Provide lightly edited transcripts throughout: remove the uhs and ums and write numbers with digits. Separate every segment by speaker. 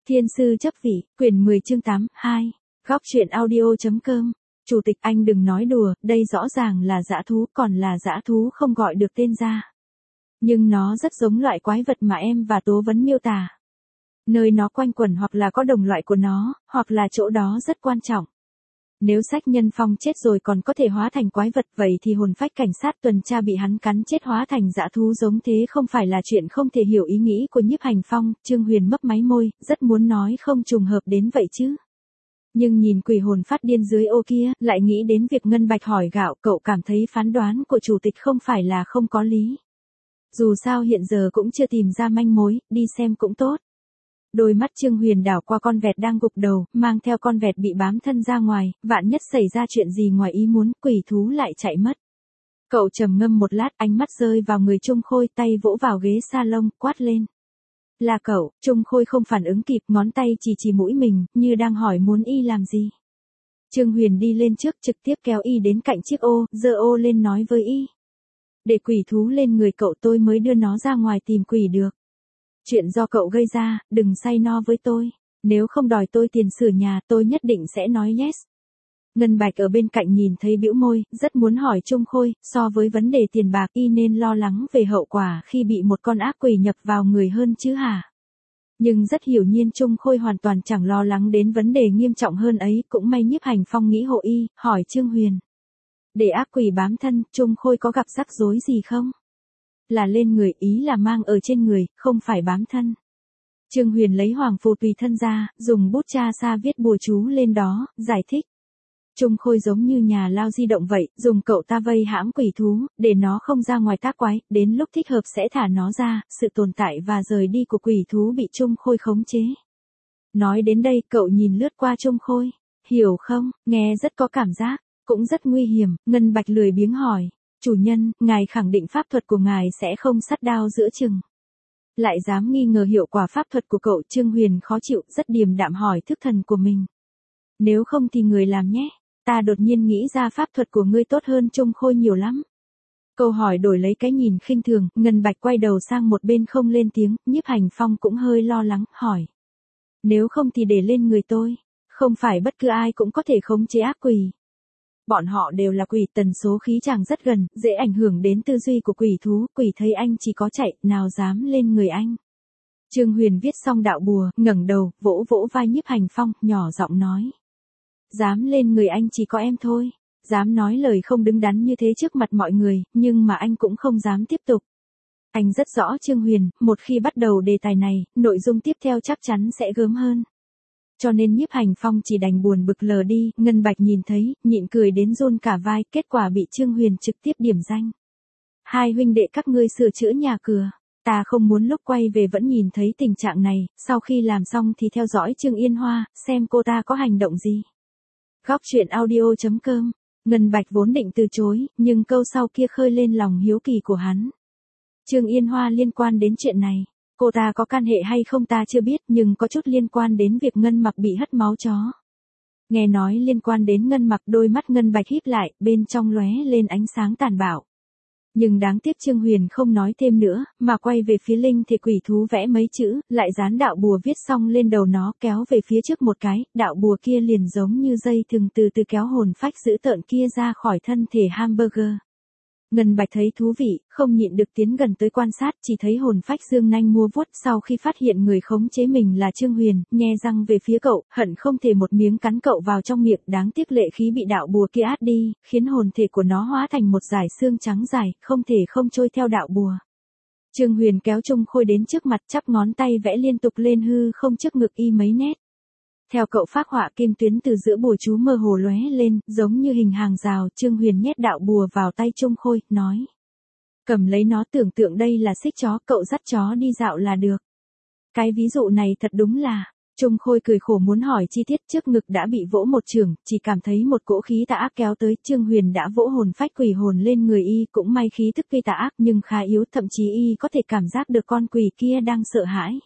Speaker 1: Thiên sư chấp vị, quyển 10 chương 8, 2. Góc truyện audio.com. Chủ tịch anh đừng nói đùa, đây rõ ràng là dã thú, còn là dã thú không gọi được tên ra. Nhưng nó rất giống loại quái vật mà em và Tố Vấn miêu tả. Nơi nó quanh quẩn hoặc là có đồng loại của nó, hoặc là chỗ đó rất quan trọng. Nếu Sách Nhân Phong chết rồi còn có thể hóa thành quái vật, vậy thì hồn phách cảnh sát tuần tra bị hắn cắn chết hóa thành dã thú giống thế không phải là chuyện không thể hiểu ý nghĩ của Nhiếp Hành Phong. Trương Huyền mấp máy môi, rất muốn nói không trùng hợp đến vậy chứ. Nhưng nhìn quỷ hồn phát điên dưới ô kia, lại nghĩ đến việc Ngân Bạch hỏi gạo, cậu cảm thấy phán đoán của chủ tịch không phải là không có lý. Dù sao hiện giờ cũng chưa tìm ra manh mối, đi xem cũng tốt. Đôi mắt Trương Huyền đảo qua con vẹt đang gục đầu, mang theo con vẹt bị bám thân ra ngoài, vạn nhất xảy ra chuyện gì ngoài ý muốn, quỷ thú lại chạy mất. Cậu trầm ngâm một lát, ánh mắt rơi vào người Trung Khôi, tay vỗ vào ghế salon, quát lên. Là cậu. Trung Khôi không phản ứng kịp, ngón tay chỉ mũi mình, như đang hỏi muốn y làm gì. Trương Huyền đi lên trước, trực tiếp kéo y đến cạnh chiếc ô, giơ ô lên nói với y. Để quỷ thú lên người cậu tôi mới đưa nó ra ngoài tìm quỷ được. Chuyện do cậu gây ra, đừng say no với tôi. Nếu không đòi tôi tiền sửa nhà, tôi nhất định sẽ nói yes. Ngân Bạch ở bên cạnh nhìn thấy bĩu môi, rất muốn hỏi Trung Khôi, so với vấn đề tiền bạc y nên lo lắng về hậu quả khi bị một con ác quỷ nhập vào người hơn chứ hả? Nhưng rất hiểu nhiên Trung Khôi hoàn toàn chẳng lo lắng đến vấn đề nghiêm trọng hơn ấy, cũng may Nhiếp Hành Phong nghĩ hộ y, hỏi Trương Huyền. Để ác quỷ bám thân, Trung Khôi có gặp rắc rối gì không? Là lên người, ý là mang ở trên người, không phải bám thân. Trương Huyền lấy hoàng phù tùy thân ra, dùng bút cha sa viết bùa chú lên đó, giải thích. Trung Khôi giống như nhà lao di động vậy, dùng cậu ta vây hãm quỷ thú, để nó không ra ngoài tác quái, đến lúc thích hợp sẽ thả nó ra, sự tồn tại và rời đi của quỷ thú bị Trung Khôi khống chế. Nói đến đây, cậu nhìn lướt qua Trung Khôi, hiểu không, nghe rất có cảm giác, cũng rất nguy hiểm. Ngân Bạch lười biếng hỏi, chủ nhân, ngài khẳng định pháp thuật của ngài sẽ không sắt đao giữa chừng. Lại dám nghi ngờ hiệu quả pháp thuật của cậu. Trương Huyền khó chịu, rất điềm đạm hỏi thức thần của mình. Nếu không thì người làm nhé. Ta đột nhiên nghĩ ra pháp thuật của ngươi tốt hơn Trung Khôi nhiều lắm. Câu hỏi đổi lấy cái nhìn khinh thường, Ngân Bạch quay đầu sang một bên không lên tiếng, Nhiếp Hành Phong cũng hơi lo lắng, hỏi. Nếu không thì để lên người tôi, không phải bất cứ ai cũng có thể khống chế ác quỷ. Bọn họ đều là quỷ, tần số khí chàng rất gần, dễ ảnh hưởng đến tư duy của quỷ thú, quỷ thấy anh chỉ có chạy, nào dám lên người anh. Trương Huyền viết xong đạo bùa, ngẩng đầu, vỗ vỗ vai Nhiếp Hành Phong, nhỏ giọng nói. Dám lên người anh chỉ có em thôi, dám nói lời không đứng đắn như thế trước mặt mọi người, nhưng mà anh cũng không dám tiếp tục. Anh rất rõ Trương Huyền, một khi bắt đầu đề tài này, nội dung tiếp theo chắc chắn sẽ gớm hơn. Cho nên Nhiếp Hành Phong chỉ đành buồn bực lờ đi. Ngân Bạch nhìn thấy, nhịn cười đến run cả vai, kết quả bị Trương Huyền trực tiếp điểm danh. Hai huynh đệ các ngươi sửa chữa nhà cửa. Ta không muốn lúc quay về vẫn nhìn thấy tình trạng này, sau khi làm xong thì theo dõi Trương Yên Hoa, xem cô ta có hành động gì. Góc truyện audio.com. Ngân Bạch vốn định từ chối, nhưng câu sau kia khơi lên lòng hiếu kỳ của hắn. Trương Yên Hoa liên quan đến chuyện này. Cô ta có can hệ hay không ta chưa biết, nhưng có chút liên quan đến việc Ngân Mặc bị hất máu chó. Nghe nói liên quan đến Ngân Mặc, đôi mắt Ngân Bạch híp lại, bên trong lóe lên ánh sáng tàn bạo. Nhưng đáng tiếc Trương Huyền không nói thêm nữa, mà quay về phía linh thể quỷ thú vẽ mấy chữ, lại dán đạo bùa viết xong lên đầu nó, kéo về phía trước một cái, đạo bùa kia liền giống như dây thừng từ từ kéo hồn phách dữ tợn kia ra khỏi thân thể hamburger. Ngân Bạch thấy thú vị, không nhịn được tiến gần tới quan sát, chỉ thấy hồn phách dương nanh mua vuốt, sau khi phát hiện người khống chế mình là Trương Huyền, nhe răng về phía cậu, hận không thể một miếng cắn cậu vào trong miệng, đáng tiếc lệ khí bị đạo bùa kia át đi, khiến hồn thể của nó hóa thành một dải xương trắng dài, không thể không trôi theo đạo bùa. Trương Huyền kéo Trung Khôi đến trước mặt, chắp ngón tay vẽ liên tục lên hư không trước ngực y mấy nét. Theo cậu phác họa, kim tuyến từ giữa bùa chú mơ hồ lóe lên, giống như hình hàng rào. Trương Huyền nhét đạo bùa vào tay Trung Khôi, nói. Cầm lấy nó, tưởng tượng đây là xích chó, cậu dắt chó đi dạo là được. Cái ví dụ này thật đúng là. Trung Khôi cười khổ muốn hỏi chi tiết, trước ngực đã bị vỗ một chưởng, chỉ cảm thấy một cỗ khí tà ác kéo tới. Trương Huyền đã vỗ hồn phách quỷ hồn lên người y, cũng may khí tức gây tà ác nhưng khá yếu, thậm chí y có thể cảm giác được con quỷ kia đang sợ hãi.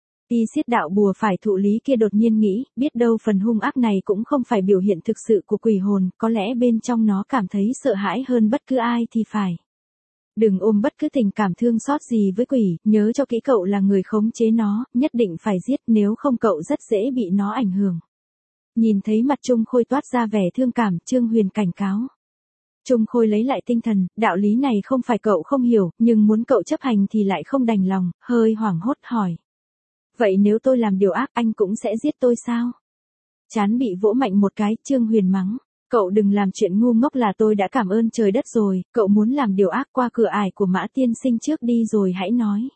Speaker 1: Y siết đạo bùa phải thụ lý kia đột nhiên nghĩ, biết đâu phần hung ác này cũng không phải biểu hiện thực sự của quỷ hồn, có lẽ bên trong nó cảm thấy sợ hãi hơn bất cứ ai thì phải. Đừng ôm bất cứ tình cảm thương xót gì với quỷ, nhớ cho kỹ cậu là người khống chế nó, nhất định phải giết nếu không cậu rất dễ bị nó ảnh hưởng. Nhìn thấy mặt Trung Khôi toát ra vẻ thương cảm, Trương Huyền cảnh cáo. Trung Khôi lấy lại tinh thần, đạo lý này không phải cậu không hiểu, nhưng muốn cậu chấp hành thì lại không đành lòng, hơi hoảng hốt hỏi. Vậy nếu tôi làm điều ác anh cũng sẽ giết tôi sao? Chán bị vỗ mạnh một cái, Trương Huyền mắng. Cậu đừng làm chuyện ngu ngốc là tôi đã cảm ơn trời đất rồi, cậu muốn làm điều ác qua cửa ải của Mã tiên sinh trước đi rồi hãy nói.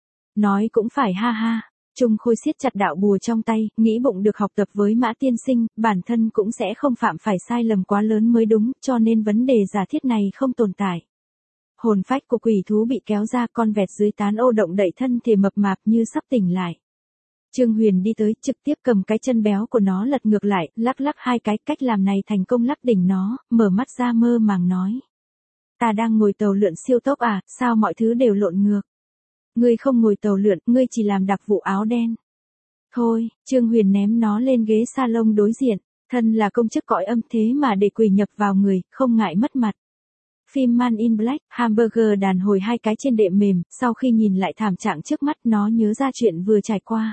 Speaker 1: Nói cũng phải ha ha. Trung Khôi siết chặt đạo bùa trong tay, nghĩ bụng được học tập với Mã tiên sinh, bản thân cũng sẽ không phạm phải sai lầm quá lớn mới đúng, cho nên vấn đề giả thiết này không tồn tại. Hồn phách của quỷ thú bị kéo ra, con vẹt dưới tán ô động đậy thân thể mập mạp như sắp tỉnh lại. Trương Huyền đi tới, trực tiếp cầm cái chân béo của nó lật ngược lại, lắc lắc hai cái, cách làm này thành công lắc đỉnh nó, mở mắt ra mơ màng nói. Ta đang ngồi tàu lượn siêu tốc à, sao mọi thứ đều lộn ngược. Ngươi không ngồi tàu lượn, ngươi chỉ làm đặc vụ áo đen. Thôi, Trương Huyền ném nó lên ghế salon đối diện, thân là công chức cõi âm thế mà để quỷ nhập vào người, không ngại mất mặt. Phim Man in Black, hamburger đàn hồi hai cái trên đệm mềm, sau khi nhìn lại thảm trạng trước mắt nó nhớ ra chuyện vừa trải qua.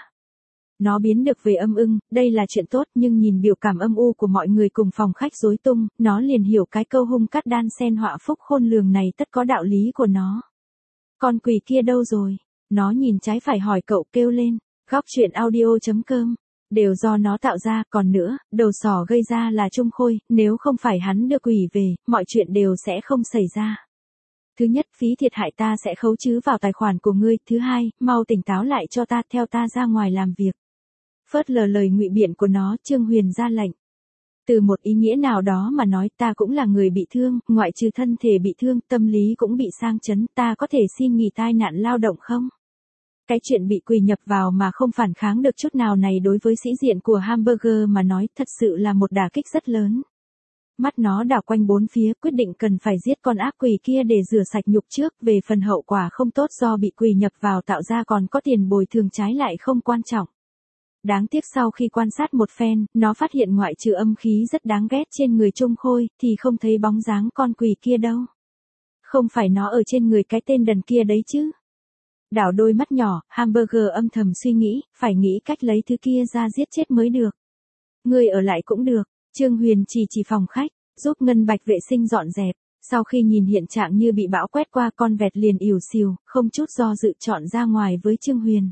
Speaker 1: Nó biến được về âm ưng, đây là chuyện tốt nhưng nhìn biểu cảm âm u của mọi người cùng phòng khách rối tung, nó liền hiểu cái câu hung cát đan sen họa phúc khôn lường này tất có đạo lý của nó. Con quỷ kia đâu rồi? Nó nhìn trái phải hỏi cậu kêu lên, góc chuyện audio.com. Đều do nó tạo ra, còn nữa, đầu sỏ gây ra là Trung Khôi, nếu không phải hắn đưa quỷ về, mọi chuyện đều sẽ không xảy ra. Thứ nhất, phí thiệt hại ta sẽ khấu trừ vào tài khoản của ngươi, thứ hai, mau tỉnh táo lại cho ta, theo ta ra ngoài làm việc. Phớt lờ lời ngụy biện của nó, Trương Huyền ra lệnh. Từ một ý nghĩa nào đó mà nói, ta cũng là người bị thương, ngoại trừ thân thể bị thương, tâm lý cũng bị sang chấn, ta có thể xin nghỉ tai nạn lao động không? Cái chuyện bị quỷ nhập vào mà không phản kháng được chút nào này đối với sĩ diện của hamburger mà nói thật sự là một đả kích rất lớn. Mắt nó đảo quanh bốn phía, quyết định cần phải giết con ác quỷ kia để rửa sạch nhục trước, về phần hậu quả không tốt do bị quỷ nhập vào tạo ra còn có tiền bồi thường trái lại không quan trọng. Đáng tiếc sau khi quan sát một phen, nó phát hiện ngoại trừ âm khí rất đáng ghét trên người Trung Khôi, thì không thấy bóng dáng con quỷ kia đâu. Không phải nó ở trên người cái tên đần kia đấy chứ. Đảo đôi mắt nhỏ, hamburger âm thầm suy nghĩ, phải nghĩ cách lấy thứ kia ra giết chết mới được. Người ở lại cũng được, Trương Huyền chỉ phòng khách, giúp Ngân Bạch vệ sinh dọn dẹp. Sau khi nhìn hiện trạng như bị bão quét qua, con vẹt liền ỉu xìu, không chút do dự chọn ra ngoài với Trương Huyền.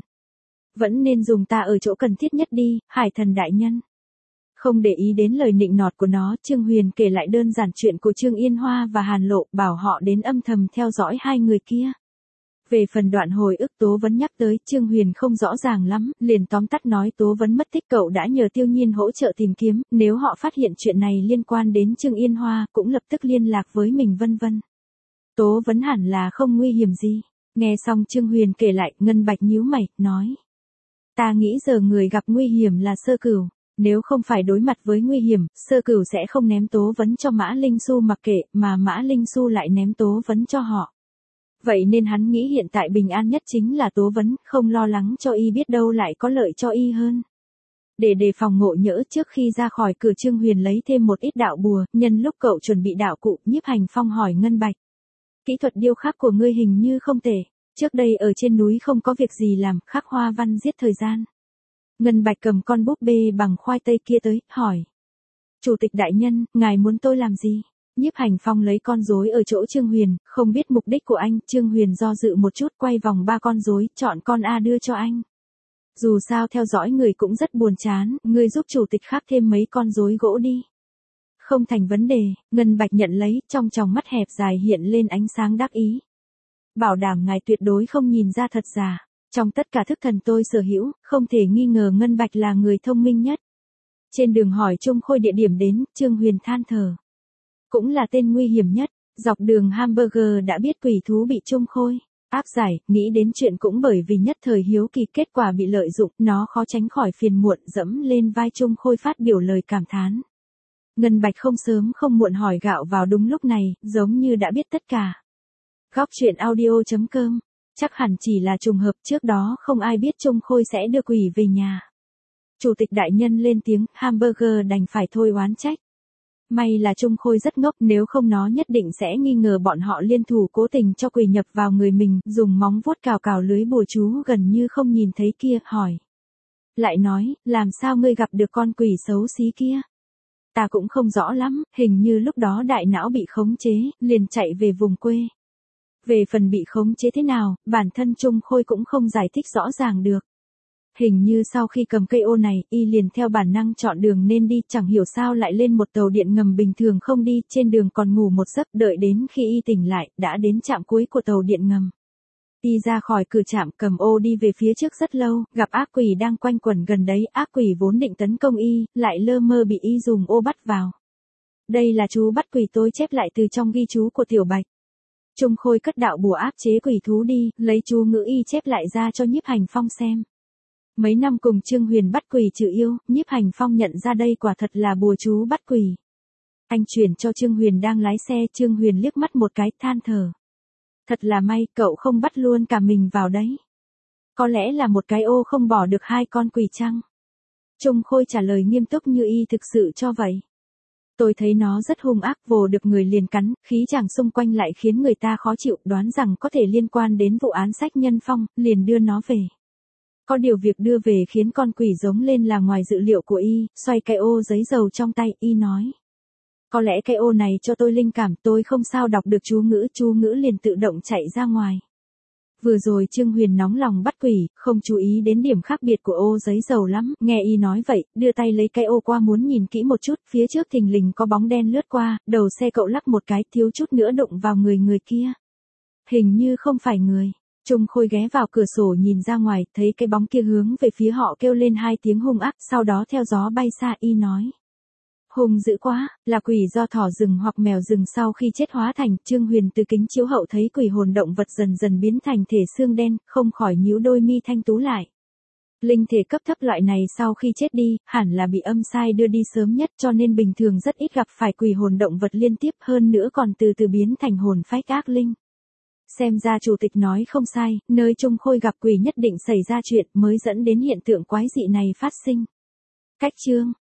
Speaker 1: Vẫn nên dùng ta ở chỗ cần thiết nhất đi, Hải Thần đại nhân. Không để ý đến lời nịnh nọt của nó, Trương Huyền kể lại đơn giản chuyện của Trương Yên Hoa và Hàn Lộ, bảo họ đến âm thầm theo dõi hai người kia. Về phần đoạn hồi ức Tố Vấn nhắc tới, Trương Huyền không rõ ràng lắm, liền tóm tắt nói Tố Vấn mất tích, cậu đã nhờ Tiêu Nhiên hỗ trợ tìm kiếm, nếu họ phát hiện chuyện này liên quan đến Trương Yên Hoa, cũng lập tức liên lạc với mình vân vân. Tố Vấn hẳn là không nguy hiểm gì. Nghe xong Trương Huyền kể lại, Ngân Bạch nhíu mày, nói. Ta nghĩ giờ người gặp nguy hiểm là Sơ Cửu. Nếu không phải đối mặt với nguy hiểm, Sơ Cửu sẽ không ném Tố Vấn cho Mã Linh Xu mặc kệ, mà Mã Linh Xu lại ném Tố Vấn cho họ. Vậy nên hắn nghĩ hiện tại bình an nhất chính là Tố Vấn, không lo lắng cho y, biết đâu lại có lợi cho y hơn. Để đề phòng ngộ nhỡ, trước khi ra khỏi cửa Trương Huyền lấy thêm một ít đạo bùa, nhân lúc cậu chuẩn bị đạo cụ, Nhiếp Hành Phong hỏi Ngân Bạch. Kỹ thuật điêu khắc của ngươi hình như không tệ, trước đây ở trên núi không có việc gì làm, khắc hoa văn giết thời gian. Ngân Bạch cầm con búp bê bằng khoai tây kia tới, hỏi. Chủ tịch đại nhân, ngài muốn tôi làm gì? Nhiếp Hành Phong lấy con rối ở chỗ Trương Huyền, không biết mục đích của anh, Trương Huyền do dự một chút, quay vòng ba con rối, chọn con A đưa cho anh. Dù sao theo dõi người cũng rất buồn chán, người giúp chủ tịch khắc thêm mấy con rối gỗ đi. Không thành vấn đề, Ngân Bạch nhận lấy, trong tròng mắt hẹp dài hiện lên ánh sáng đắc ý. Bảo đảm ngài tuyệt đối không nhìn ra thật giả. Trong tất cả thức thần tôi sở hữu, không thể nghi ngờ Ngân Bạch là người thông minh nhất. Trên đường hỏi Trung Khôi địa điểm đến, Trương Huyền than thở. Cũng là tên nguy hiểm nhất, dọc đường hamburger đã biết quỷ thú bị Trung Khôi áp giải, nghĩ đến chuyện cũng bởi vì nhất thời hiếu kỳ, kết quả bị lợi dụng, nó khó tránh khỏi phiền muộn, dẫm lên vai Trung Khôi phát biểu lời cảm thán. Ngân Bạch không sớm không muộn hỏi gạo vào đúng lúc này, giống như đã biết tất cả. Góc chuyện audio.com, chắc hẳn chỉ là trùng hợp, trước đó không ai biết Trung Khôi sẽ đưa quỷ về nhà. Chủ tịch đại nhân lên tiếng, hamburger đành phải thôi oán trách. May là Trung Khôi rất ngốc, nếu không nó nhất định sẽ nghi ngờ bọn họ liên thủ cố tình cho quỷ nhập vào người mình, dùng móng vuốt cào cào lưới bùa chú gần như không nhìn thấy kia, hỏi. Lại nói, làm sao ngươi gặp được con quỷ xấu xí kia? Ta cũng không rõ lắm, hình như lúc đó đại não bị khống chế, liền chạy về vùng quê. Về phần bị khống chế thế nào, bản thân Trung Khôi cũng không giải thích rõ ràng được. Hình như sau khi cầm cây ô này, y liền theo bản năng chọn đường nên đi, chẳng hiểu sao lại lên một tàu điện ngầm bình thường không đi, trên đường còn ngủ một giấc, đợi đến khi y tỉnh lại, đã đến trạm cuối của tàu điện ngầm. Y ra khỏi cửa trạm cầm ô đi về phía trước rất lâu, gặp ác quỷ đang quanh quẩn gần đấy, ác quỷ vốn định tấn công y, lại lơ mơ bị y dùng ô bắt vào. Đây là chú bắt quỷ tôi chép lại từ trong ghi chú của Tiểu Bạch. Trung Khôi cất đạo bùa áp chế quỷ thú đi, lấy chú ngữ y chép lại ra cho Nhiếp Hành Phong xem. Mấy năm cùng Trương Huyền bắt quỷ trừ yêu, Nhiếp Hành Phong nhận ra đây quả thật là bùa chú bắt quỷ. Anh chuyển cho Trương Huyền đang lái xe, Trương Huyền liếc mắt một cái, than thở. Thật là may, cậu không bắt luôn cả mình vào đấy. Có lẽ là một cái ô không bỏ được hai con quỷ chăng? Trung Khôi trả lời nghiêm túc như y thực sự cho vậy. Tôi thấy nó rất hung ác, vồ được người liền cắn, khí chàng xung quanh lại khiến người ta khó chịu, đoán rằng có thể liên quan đến vụ án Sách Nhân Phong, liền đưa nó về. Có điều việc đưa về khiến con quỷ giống lên là ngoài dự liệu của y, xoay cái ô giấy dầu trong tay, y nói. Có lẽ cái ô này cho tôi linh cảm, tôi không sao đọc được chú ngữ liền tự động chạy ra ngoài. Vừa rồi Trương Huyền nóng lòng bắt quỷ, không chú ý đến điểm khác biệt của ô giấy dầu lắm, nghe y nói vậy, đưa tay lấy cái ô qua muốn nhìn kỹ một chút, phía trước thình lình có bóng đen lướt qua, đầu xe cậu lắc một cái, thiếu chút nữa đụng vào người kia. Hình như không phải người. Trung Khôi ghé vào cửa sổ nhìn ra ngoài, thấy cái bóng kia hướng về phía họ kêu lên hai tiếng hung ác, sau đó theo gió bay xa, y nói. Hung dữ quá, là quỷ do thỏ rừng hoặc mèo rừng sau khi chết hóa thành. Trương Huyền từ kính chiếu hậu thấy quỷ hồn động vật dần dần biến thành thể xương đen, không khỏi nhíu đôi mi thanh tú lại. Linh thể cấp thấp loại này sau khi chết đi, hẳn là bị âm sai đưa đi sớm nhất, cho nên bình thường rất ít gặp phải quỷ hồn động vật liên tiếp, hơn nữa còn từ từ biến thành hồn phách ác linh. Xem ra chủ tịch nói không sai, nơi Trung Khôi gặp quỷ nhất định xảy ra chuyện mới dẫn đến hiện tượng quái dị này phát sinh. Cách chương